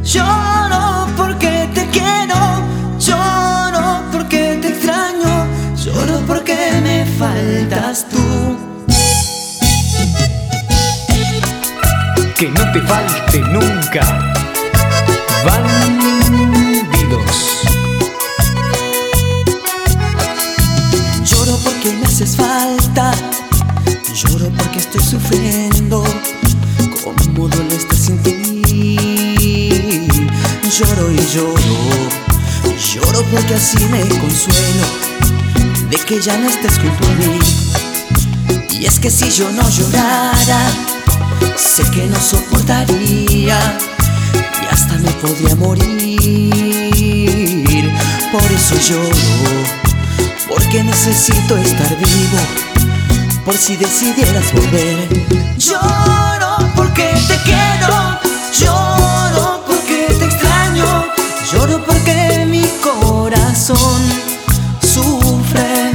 Lloro porque te quiero, lloro porque te extraño, lloro porque me faltas tú. Que no te falte nunca. Bandidos. Lloro porque me haces falta, lloro porque estoy sufriendo. Cómo duele estar sin ti. Lloro y lloro, lloro porque así me consuelo de que ya no estés junto a mí. Y es que si yo no llorara, sé que no soportaría y hasta me podría morir. Por eso lloro, porque necesito estar vivo, por si decidieras volver. Lloro porque te quiero, lloro porque te extraño, lloro porque mi corazón sufre.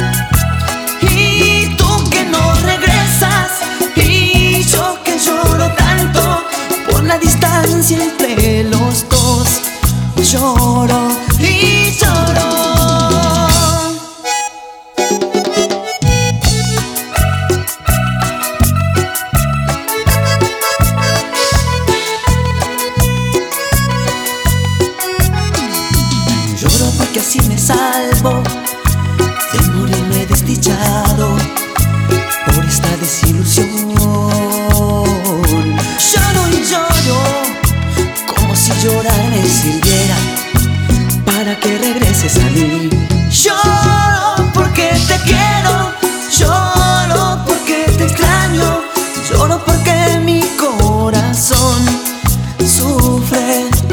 Y tú que no regresas, y yo que lloro tanto por la distancia entre los dos. Lloro y lloro. Lloro porque así me salvo de morirme desdichado por esta desilusión. Lloro y lloro como si llorar me sirviera para que regreses a mí. Lloro porque te quiero, lloro porque te extraño, lloro porque mi corazón sufre.